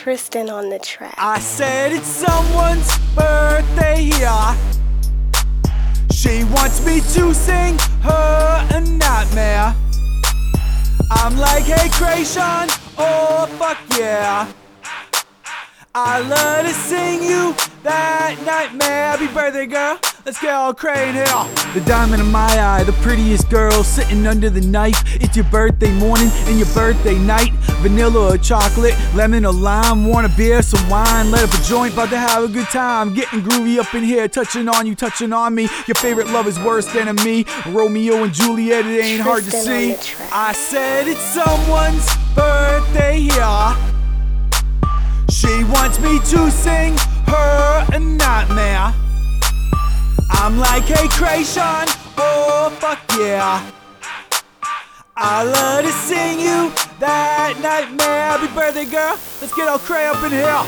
Tristan on the track. I said it's someone's birthday here. She wants me to sing her a nightmare. I'm like, hey Krayshawn, oh fuck yeah, I love to sing you that nightmare. Happy birthday, girl. Let's get all cray in here. The diamond in my eye, the prettiest girl sitting under the knife. It's your birthday morning and your birthday night. Vanilla or chocolate, lemon or lime. Want a beer, some wine, let up a joint, about to have a good time. Getting groovy up in here, touching on you, touching on me. Your favorite lover's worst enemy, Romeo and Juliet, it ain't hard to see. I said it's someone's birthday here. She wants me to sing her a nightmare. I'm like, hey Krayshawn, oh fuck yeah, I love to sing you that nightmare. Happy birthday, girl. Let's get all cray up in here.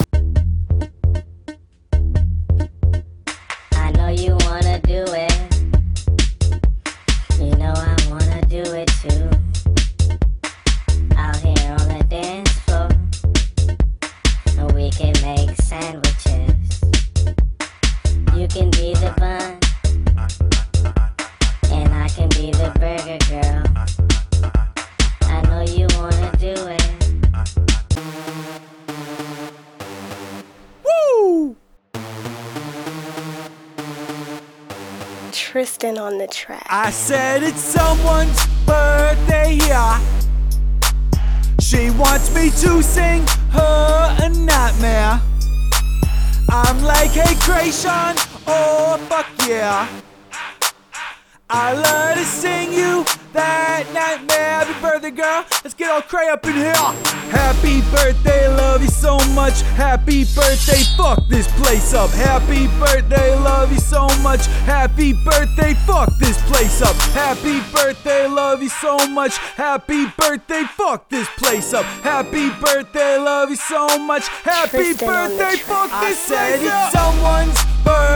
I know you wanna do it. You know I wanna do it too. Out here on the dance floor, and we can make sandwiches. You can be the bun, and I can be the burger, girl. I know you wanna do it. Woo! Tristan on the track. I said it's someone's birthday here. She wants me to sing her a nightmare. I'm like, hey Krayshawn, oh fuck yeah, I love to sing you that nightmare. Happy birthday, girl. Let's get all cray up in here. Happy birthday, love you so much. Happy birthday, fuck this place up. Happy birthday, love you so much. Happy birthday, fuck this place up. Happy birthday, love you so much. Happy birthday, fuck this place up. Happy birthday, love you so much. Happy Tristan on the birthday, track. fuck this place up. I said it's someone's birthday.